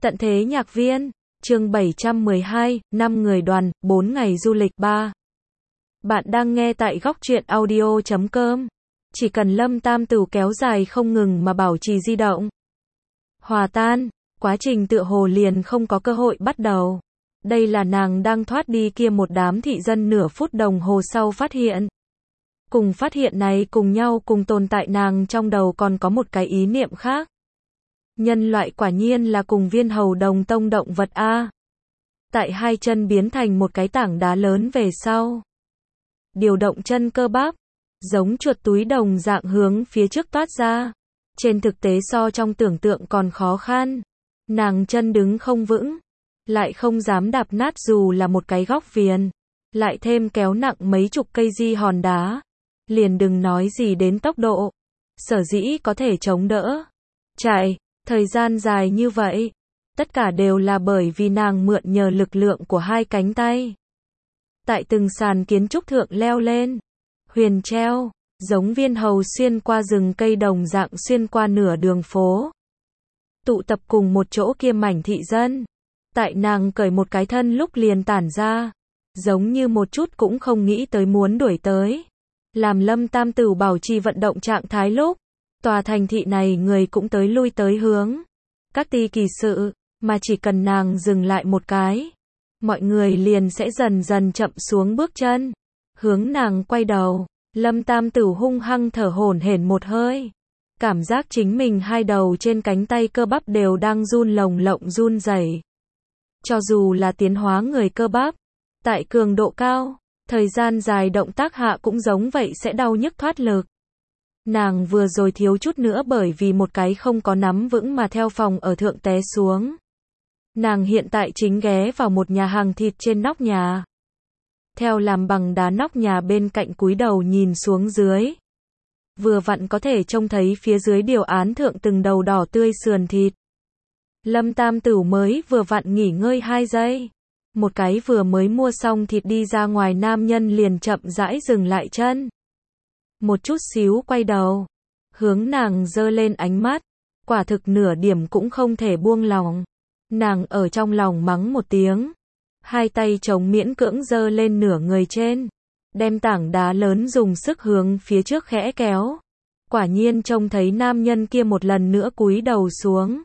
Tận thế nhạc viên, chương 712, 5 người đoàn, 4 ngày du lịch 3. Bạn đang nghe tại góc truyện audio.com. Chỉ cần Lâm Tam Tửu kéo dài không ngừng mà bảo trì di động. Hòa tan, quá trình tựa hồ liền không có cơ hội bắt đầu. Đây là nàng đang thoát đi kia một đám thị dân nửa phút đồng hồ sau phát hiện. Cùng phát hiện này cùng nhau cùng tồn tại nàng trong đầu còn có một cái ý niệm khác. Nhân loại quả nhiên là cùng viên hầu đồng tông động vật A. Tại hai chân biến thành một cái tảng đá lớn về sau. Điều động chân cơ bắp, giống chuột túi đồng dạng hướng phía trước toát ra. Trên thực tế so trong tưởng tượng còn khó khăn. Nàng chân đứng không vững, lại không dám đạp nát dù là một cái góc viền. Lại thêm kéo nặng mấy chục cây di hòn đá. Liền đừng nói gì đến tốc độ. Sở dĩ có thể chống đỡ. Chạy. Thời gian dài như vậy, tất cả đều là bởi vì nàng mượn nhờ lực lượng của hai cánh tay. Tại từng sàn kiến trúc thượng leo lên, huyền treo, giống viên hầu xuyên qua rừng cây đồng dạng xuyên qua nửa đường phố. Tụ tập cùng một chỗ kia mảnh thị dân. Tại nàng cởi một cái thân lúc liền tản ra, giống như một chút cũng không nghĩ tới muốn đuổi tới. Làm Lâm Tam Tửu bảo trì vận động trạng thái lúc. Tòa thành thị này người cũng tới lui tới hướng. Các ti kỳ sự, mà chỉ cần nàng dừng lại một cái. Mọi người liền sẽ dần dần chậm xuống bước chân. Hướng nàng quay đầu, Lâm Tam Tửu hung hăng thở hổn hển một hơi. Cảm giác chính mình hai đầu trên cánh tay cơ bắp đều đang run lồng lộng run rẩy. Cho dù là tiến hóa người cơ bắp, tại cường độ cao, thời gian dài động tác hạ cũng giống vậy sẽ đau nhức thoát lực. Nàng vừa rồi thiếu chút nữa bởi vì một cái không có nắm vững mà theo phòng ở thượng té xuống. Nàng hiện tại chính ghé vào một nhà hàng thịt trên nóc nhà. Theo làm bằng đá nóc nhà bên cạnh cúi đầu nhìn xuống dưới. Vừa vặn có thể trông thấy phía dưới điều án thượng từng đầu đỏ tươi sườn thịt. Lâm Tam Tửu mới vừa vặn nghỉ ngơi 2 giây. Một cái vừa mới mua xong thịt đi ra ngoài nam nhân liền chậm rãi dừng lại chân. Một chút xíu quay đầu, hướng nàng giơ lên ánh mắt, quả thực nửa điểm cũng không thể buông lòng. Nàng ở trong lòng mắng một tiếng, hai tay chống miễn cưỡng giơ lên nửa người trên, đem tảng đá lớn dùng sức hướng phía trước khẽ kéo. Quả nhiên trông thấy nam nhân kia một lần nữa cúi đầu xuống,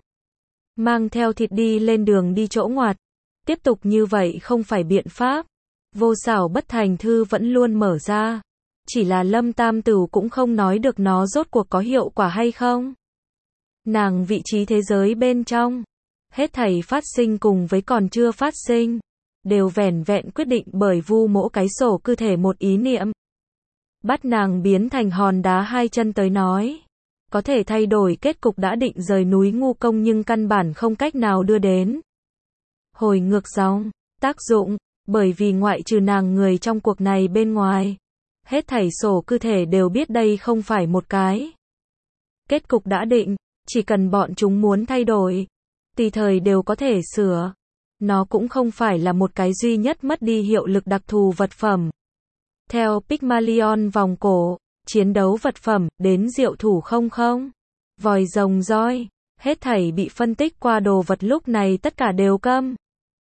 mang theo thịt đi lên đường đi chỗ ngoặt. Tiếp tục như vậy không phải biện pháp. Vô xảo bất thành thư vẫn luôn mở ra. Chỉ là Lâm Tam Tửu cũng không nói được nó rốt cuộc có hiệu quả hay không. Nàng vị trí thế giới bên trong, hết thảy phát sinh cùng với còn chưa phát sinh, đều vẻn vẹn quyết định bởi Vu Mỗ cái sổ cư thể một ý niệm. Bắt nàng biến thành hòn đá hai chân tới nói. Có thể thay đổi kết cục đã định rời núi ngu công nhưng căn bản không cách nào đưa đến. Hồi ngược dòng, tác dụng, bởi vì ngoại trừ nàng người trong cuộc này bên ngoài. Hết thảy sổ cư thể đều biết đây không phải một cái kết cục đã định, chỉ cần bọn chúng muốn thay đổi, tùy thời đều có thể sửa. Nó cũng không phải là một cái duy nhất mất đi hiệu lực đặc thù vật phẩm. Theo Pygmalion vòng cổ, chiến đấu vật phẩm, đến diệu thủ 00, vòi rồng roi, hết thảy bị phân tích qua đồ vật lúc này tất cả đều câm.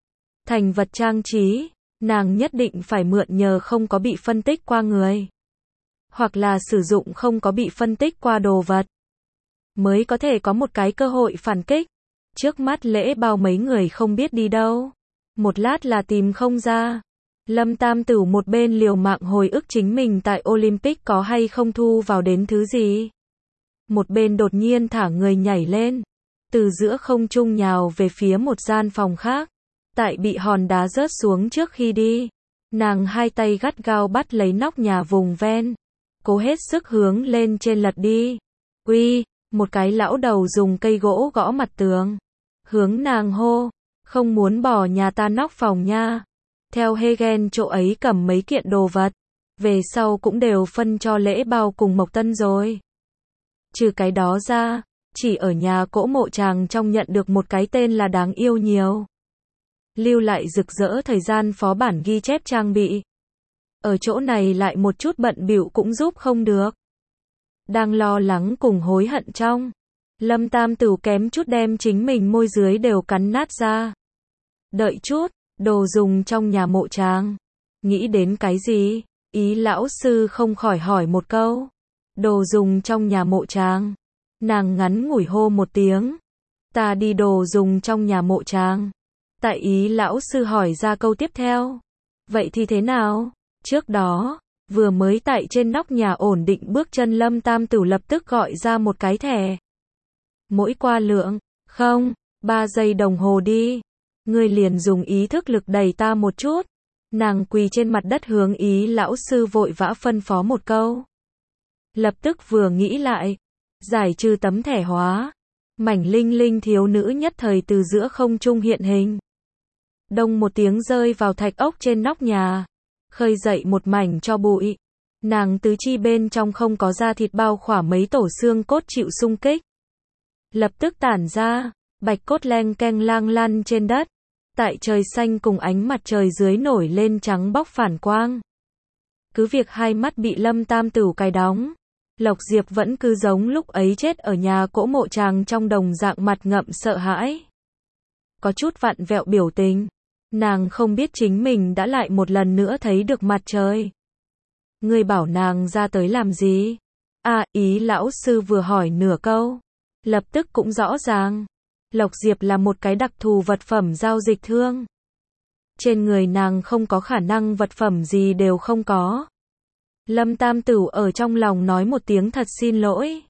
Thành vật trang trí. Nàng nhất định phải mượn nhờ không có bị phân tích qua người. Hoặc là sử dụng không có bị phân tích qua đồ vật. Mới có thể có một cái cơ hội phản kích. Trước mắt lễ bao mấy người không biết đi đâu. Một lát là tìm không ra. Lâm Tam Tửu một bên liều mạng hồi ức chính mình tại Olympic có hay không thu vào đến thứ gì. Một bên đột nhiên thả người nhảy lên. Từ giữa không trung nhào về phía một gian phòng khác. Tại bị hòn đá rớt xuống trước khi đi, nàng hai tay gắt gao bắt lấy nóc nhà vùng ven, cố hết sức hướng lên trên lật đi. Uy, một cái lão đầu dùng cây gỗ gõ mặt tường, hướng nàng hô, không muốn bỏ nhà ta nóc phòng nha. Theo Hegen chỗ ấy cầm mấy kiện đồ vật, về sau cũng đều phân cho lễ bao cùng Mộc Tân rồi. Trừ cái đó ra, chỉ ở nhà cỗ mộ chàng trong nhận được một cái tên là đáng yêu nhiều. Lưu lại rực rỡ thời gian phó bản ghi chép trang bị. Ở chỗ này lại một chút bận bịu cũng giúp không được. Đang lo lắng cùng hối hận trong. Lâm Tam Tửu kém chút đem chính mình môi dưới đều cắn nát ra. Đợi chút, đồ dùng trong nhà mộ Tràng. Nghĩ đến cái gì? Ý lão sư không khỏi hỏi một câu. Đồ dùng trong nhà mộ Tràng. Nàng ngắn ngủi hô một tiếng. Ta đi đồ dùng trong nhà mộ Tràng. Tại ý lão sư hỏi ra câu tiếp theo. Vậy thì thế nào? Trước đó, vừa mới tại trên nóc nhà ổn định bước chân Lâm Tam Tửu lập tức gọi ra một cái thẻ. Mỗi qua lượng, 3 giây đồng hồ đi. Ngươi liền dùng ý thức lực đẩy ta một chút. Nàng quỳ trên mặt đất hướng ý lão sư vội vã phân phó một câu. Lập tức vừa nghĩ lại. Giải trừ tấm thẻ hóa. Mảnh linh linh thiếu nữ nhất thời từ giữa không trung hiện hình. Đông một tiếng rơi vào thạch ốc trên nóc nhà. Khơi dậy một mảnh cho bụi. Nàng tứ chi bên trong không có da thịt bao khỏa mấy tổ xương cốt chịu xung kích. Lập tức tản ra, bạch cốt leng keng lang lăn trên đất. Tại trời xanh cùng ánh mặt trời dưới nổi lên trắng bóc phản quang. Cứ việc hai mắt bị Lâm Tam Tửu cài đóng. Lộc Diệp vẫn cứ giống lúc ấy chết ở nhà cỗ mộ Tràng trong đồng dạng mặt ngậm sợ hãi. Có chút vặn vẹo biểu tình. Nàng không biết chính mình đã lại một lần nữa thấy được mặt trời. Ngươi bảo nàng ra tới làm gì? Ý lão sư vừa hỏi nửa câu. Lập tức cũng rõ ràng. Lộc Diệp là một cái đặc thù vật phẩm giao dịch thương. Trên người nàng không có khả năng vật phẩm gì đều không có. Lâm Tam Tửu ở trong lòng nói một tiếng thật xin lỗi.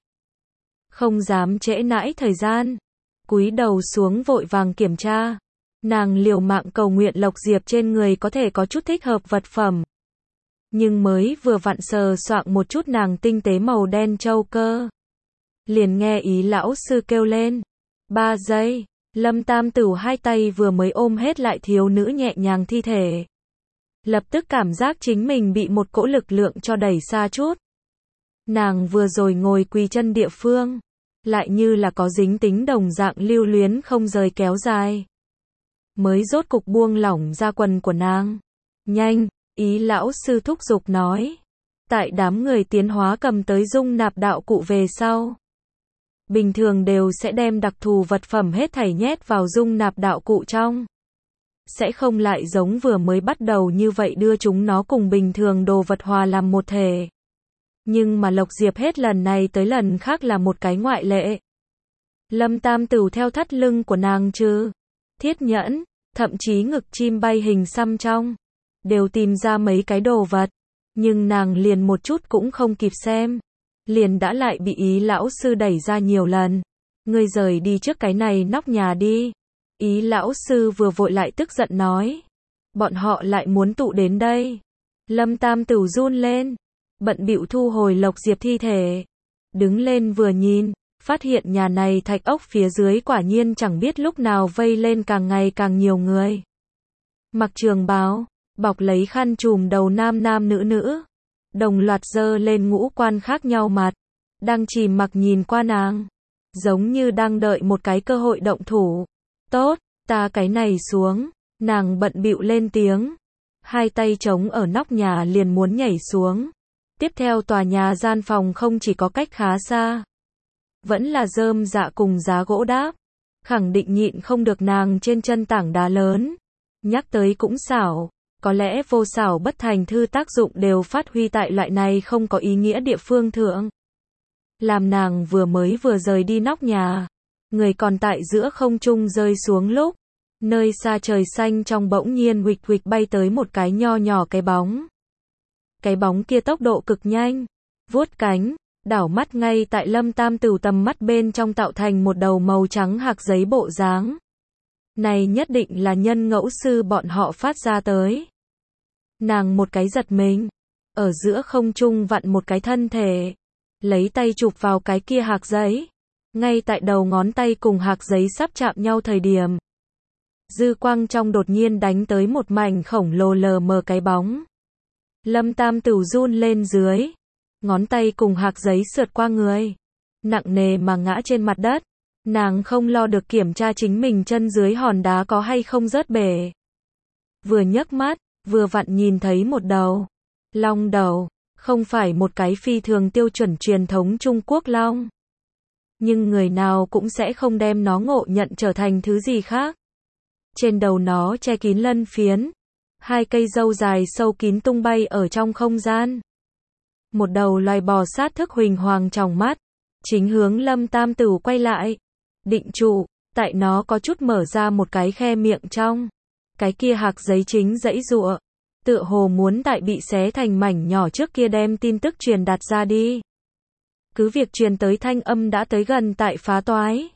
Không dám trễ nãi thời gian. Cúi đầu xuống vội vàng kiểm tra. Nàng liều mạng cầu nguyện Lộc Diệp trên người có thể có chút thích hợp vật phẩm. Nhưng mới vừa vặn sờ soạng một chút nàng tinh tế màu đen châu cơ. Liền nghe ý lão sư kêu lên. 3 giây, Lâm Tam Tửu hai tay vừa mới ôm hết lại thiếu nữ nhẹ nhàng thi thể. Lập tức cảm giác chính mình bị một cỗ lực lượng cho đẩy xa chút. Nàng vừa rồi ngồi quỳ chân địa phương. Lại như là có dính tính đồng dạng lưu luyến không rời kéo dài. Mới rốt cục buông lỏng ra quần của nàng. Nhanh, ý lão sư thúc giục nói. Tại đám người tiến hóa cầm tới dung nạp đạo cụ về sau. Bình thường đều sẽ đem đặc thù vật phẩm hết thảy nhét vào dung nạp đạo cụ trong. Sẽ không lại giống vừa mới bắt đầu như vậy đưa chúng nó cùng bình thường đồ vật hòa làm một thể. Nhưng mà Lộc Diệp hết lần này tới lần khác là một cái ngoại lệ. Lâm Tam Tửu theo thắt lưng của nàng trừ thiết nhẫn, thậm chí ngực chim bay hình xăm trong. Đều tìm ra mấy cái đồ vật. Nhưng nàng liền một chút cũng không kịp xem. Liền đã lại bị ý lão sư đẩy ra nhiều lần. Ngươi rời đi trước cái này nóc nhà đi. Ý lão sư vừa vội lại tức giận nói. Bọn họ lại muốn tụ đến đây. Lâm Tam Tửu run lên. Bận bịu thu hồi Lộc Diệp thi thể. Đứng lên vừa nhìn. Phát hiện nhà này thạch ốc phía dưới quả nhiên chẳng biết lúc nào vây lên càng ngày càng nhiều người. Mặc trường bào. Bọc lấy khăn trùm đầu nam nam nữ nữ. Đồng loạt giơ lên ngũ quan khác nhau mặt. Đang chìm mặc nhìn qua nàng. Giống như đang đợi một cái cơ hội động thủ. Tốt, ta cái này xuống. Nàng bận bịu lên tiếng. Hai tay trống ở nóc nhà liền muốn nhảy xuống. Tiếp theo tòa nhà gian phòng không chỉ có cách khá xa. Vẫn là rơm dạ cùng giá gỗ đáp. Khẳng định nhịn không được nàng trên chân tảng đá lớn. Nhắc tới cũng xảo. Có lẽ vô xảo bất thành thư tác dụng đều phát huy tại loại này không có ý nghĩa địa phương thượng. Làm nàng vừa rời đi nóc nhà. Người còn tại giữa không trung rơi xuống lúc. Nơi xa trời xanh trong bỗng nhiên huỵch huỵch bay tới một cái nho nhỏ cái bóng. Cái bóng kia tốc độ cực nhanh. Vuốt cánh, đảo mắt ngay tại Lâm Tam Tửu tầm mắt bên trong tạo thành một đầu màu trắng hạc giấy bộ dáng. Này nhất định là nhân ngẫu sư bọn họ phát ra tới. Nàng một cái giật mình. Ở giữa không trung vặn một cái thân thể. Lấy tay chụp vào cái kia hạc giấy. Ngay tại đầu ngón tay cùng hạc giấy sắp chạm nhau thời điểm. Dư quang trong đột nhiên đánh tới một mảnh khổng lồ lờ mờ cái bóng. Lâm Tam Tửu run lên dưới. Ngón tay cùng hạc giấy sượt qua người. Nặng nề mà ngã trên mặt đất. Nàng không lo được kiểm tra chính mình chân dưới hòn đá có hay không rớt bể. Vừa nhấc mắt, vừa vặn nhìn thấy một đầu. Long đầu, không phải một cái phi thường tiêu chuẩn truyền thống Trung Quốc long. nhưng người nào cũng sẽ không đem nó ngộ nhận trở thành thứ gì khác. Trên đầu nó che kín lân phiến, hai cây râu dài sâu kín tung bay ở trong không gian. Một đầu loài bò sát thức huỳnh hoàng tròng mắt, chính hướng Lâm Tam Tử quay lại, định trụ, tại nó có chút mở ra một cái khe miệng trong. Cái kia hạc giấy chính giãy giụa, tựa hồ muốn tại bị xé thành mảnh nhỏ trước kia đem tin tức truyền đạt ra đi. Cứ việc truyền tới thanh âm đã tới gần tại phá toái.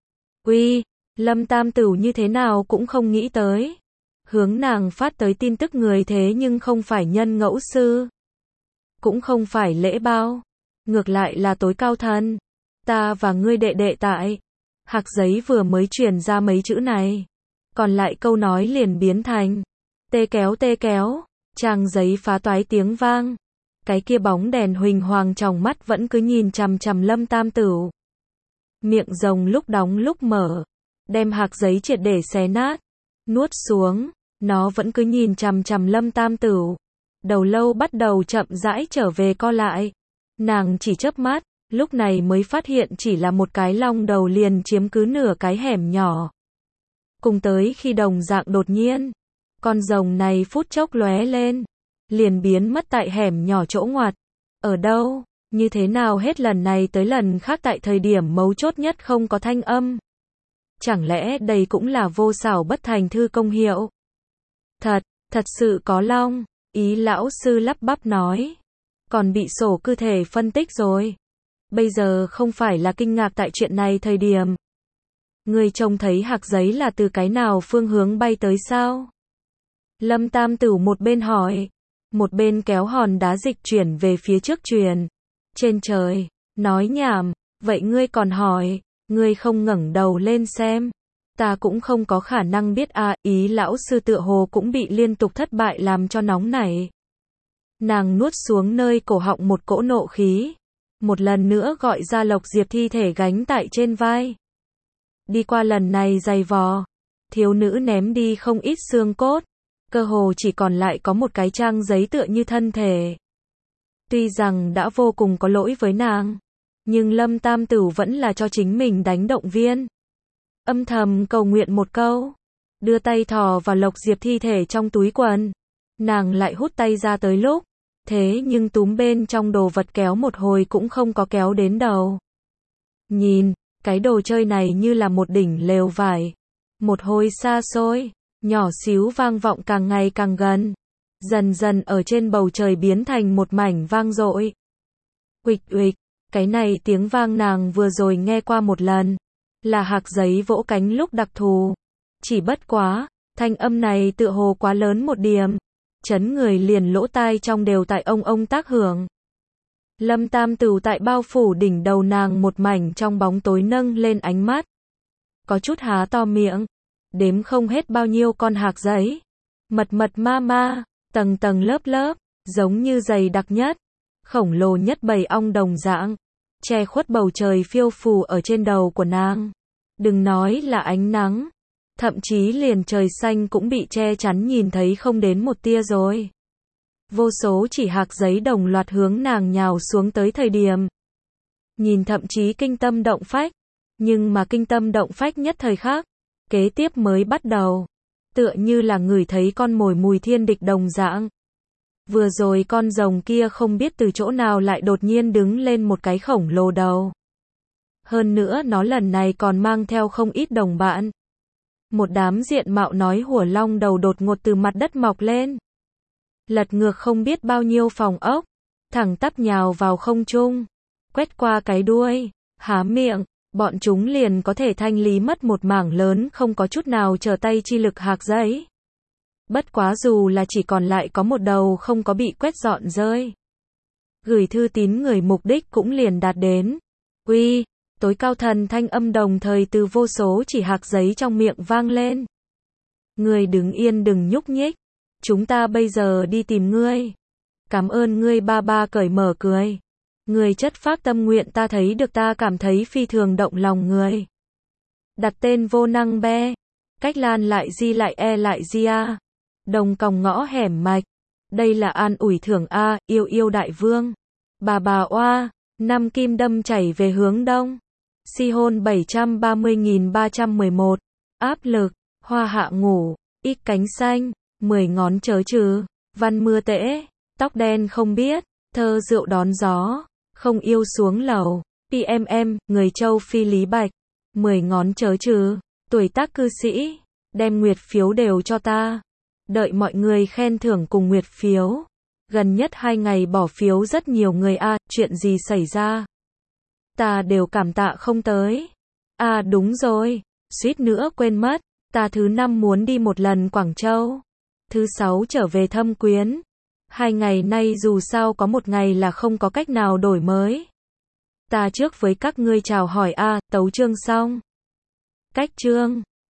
Uy, Lâm Tam Tử như thế nào cũng không nghĩ tới. Hướng nàng phát tới tin tức người thế nhưng không phải Nhân Ngẫu Sư, cũng không phải Lễ Bao, ngược lại là Tối Cao Thần. Ta và ngươi đệ đệ tại. Hạc giấy vừa mới truyền ra mấy chữ này, còn lại câu nói liền biến thành tê kéo, trang giấy phá toái tiếng vang. Cái kia bóng đèn huỳnh hoàng trong mắt vẫn cứ nhìn chằm chằm Lâm Tam Tử. Miệng rồng lúc đóng lúc mở, đem hạc giấy triệt để xé nát, nuốt xuống, nó vẫn cứ nhìn chằm chằm Lâm Tam Tử. Đầu lâu bắt đầu chậm rãi trở về co lại. Nàng chỉ chớp mắt, lúc này mới phát hiện chỉ là một cái long đầu liền chiếm cứ nửa cái hẻm nhỏ. Cùng tới khi đồng dạng đột nhiên, con rồng này phút chốc lóe lên, liền biến mất tại hẻm nhỏ chỗ ngoặt. Ở đâu, như thế nào hết lần này tới lần khác tại thời điểm mấu chốt nhất không có thanh âm. Chẳng lẽ đây cũng là vô xảo bất thành thư công hiệu? Thật sự có long, Ý lão sư lắp bắp nói. Còn bị sổ cư thể phân tích rồi. Bây giờ không phải là kinh ngạc tại chuyện này thời điểm. Ngươi trông thấy hạc giấy là từ cái nào phương hướng bay tới sao? Lâm Tam Tử một bên hỏi, một bên kéo hòn đá dịch chuyển về phía trước truyền. Trên trời, nói nhảm, vậy ngươi còn hỏi, ngươi không ngẩng đầu lên xem. Ta cũng không có khả năng biết à, Ý lão sư tựa hồ cũng bị liên tục thất bại làm cho nóng nảy. Nàng nuốt xuống nơi cổ họng một cỗ nộ khí. Một lần nữa gọi ra Lộc Diệp thi thể gánh tại trên vai. Đi qua lần này dày vò, thiếu nữ ném đi không ít xương cốt. Cơ hồ chỉ còn lại có một cái trang giấy tựa như thân thể. Tuy rằng đã vô cùng có lỗi với nàng, nhưng Lâm Tam Tử vẫn là cho chính mình đánh động viên. Âm thầm cầu nguyện một câu, đưa tay thò vào Lộc Diệp thi thể trong túi quần. Nàng lại hút tay ra tới lúc, thế nhưng túm bên trong đồ vật kéo một hồi cũng không có kéo đến đầu. Nhìn, cái đồ chơi này như là một đỉnh lều vải. Một hồi xa xôi, nhỏ xíu vang vọng càng ngày càng gần. Dần dần ở trên bầu trời biến thành một mảnh vang dội. Uịch uịch, cái này tiếng vang nàng vừa rồi nghe qua một lần. Là hạc giấy vỗ cánh lúc đặc thù. Chỉ bất quá, thanh âm này tựa hồ quá lớn một điểm. Chấn người liền lỗ tai trong đều tại ông tác hưởng. Lâm Tam Tử tại bao phủ đỉnh đầu nàng một mảnh trong bóng tối nâng lên ánh mắt. Có chút há to miệng. Đếm không hết bao nhiêu con hạc giấy. Mật ma, tầng tầng lớp, giống như dày đặc nhất, khổng lồ nhất bầy ong đồng dạng, che khuất bầu trời phiêu phù ở trên đầu của nàng. Đừng nói là ánh nắng, thậm chí liền trời xanh cũng bị che chắn nhìn thấy không đến một tia rồi. Vô số chỉ hạc giấy đồng loạt hướng nàng nhào xuống tới thời điểm. Nhìn thậm chí kinh tâm động phách, nhưng mà kinh tâm động phách nhất thời khắc, kế tiếp mới bắt đầu. Tựa như là ngửi thấy con mồi mùi thiên địch đồng dạng. Vừa rồi con rồng kia không biết từ chỗ nào lại đột nhiên đứng lên một cái khổng lồ đầu. Hơn nữa nó lần này còn mang theo không ít đồng bạn. Một đám diện mạo nói hùa long đầu đột ngột từ mặt đất mọc lên. Lật ngược không biết bao nhiêu phòng ốc. Thẳng tắp nhào vào không trung. Quét qua cái đuôi. Há miệng. Bọn chúng liền có thể thanh lý mất một mảng lớn không có chút nào trở tay chi lực hạc giấy. Bất quá dù là chỉ còn lại có một đầu không có bị quét dọn rơi. Gửi thư tín người mục đích cũng liền đạt đến. Uy, Tối Cao Thần thanh âm đồng thời từ vô số chỉ hạc giấy trong miệng vang lên. Ngươi đứng yên đừng nhúc nhích. Chúng ta bây giờ đi tìm ngươi. Cảm ơn ngươi ba ba cởi mở cười. Người chất phác tâm nguyện ta thấy được ta cảm thấy phi thường động lòng người. Đặt tên vô năng be. Cách lan lại di lại e lại di a. Đồng còng ngõ hẻm mạch. Đây là an ủi thưởng a, yêu đại vương. Bà oa, năm kim đâm chảy về hướng đông. Si hôn 730.311. Áp lực. Hoa hạ ngủ. Ít cánh xanh. 10 ngón chớ trừ. Văn mưa tễ. Tóc đen không biết. Thơ rượu đón gió. Không yêu xuống lầu. PMM. Người châu Phi Lý Bạch. 10 ngón chớ trừ. Tuổi tác cư sĩ. Đem nguyệt phiếu đều cho ta. Đợi mọi người khen thưởng cùng nguyệt phiếu. Gần nhất 2 ngày bỏ phiếu rất nhiều người chuyện gì xảy ra? Ta đều cảm tạ không tới. Đúng rồi, suýt nữa quên mất, ta thứ 5 muốn đi một lần Quảng Châu. Thứ 6 trở về thăm quyến. 2 ngày nay dù sao có một ngày là không có cách nào đổi mới. Ta trước với các ngươi chào hỏi tấu chương xong. Cách chương.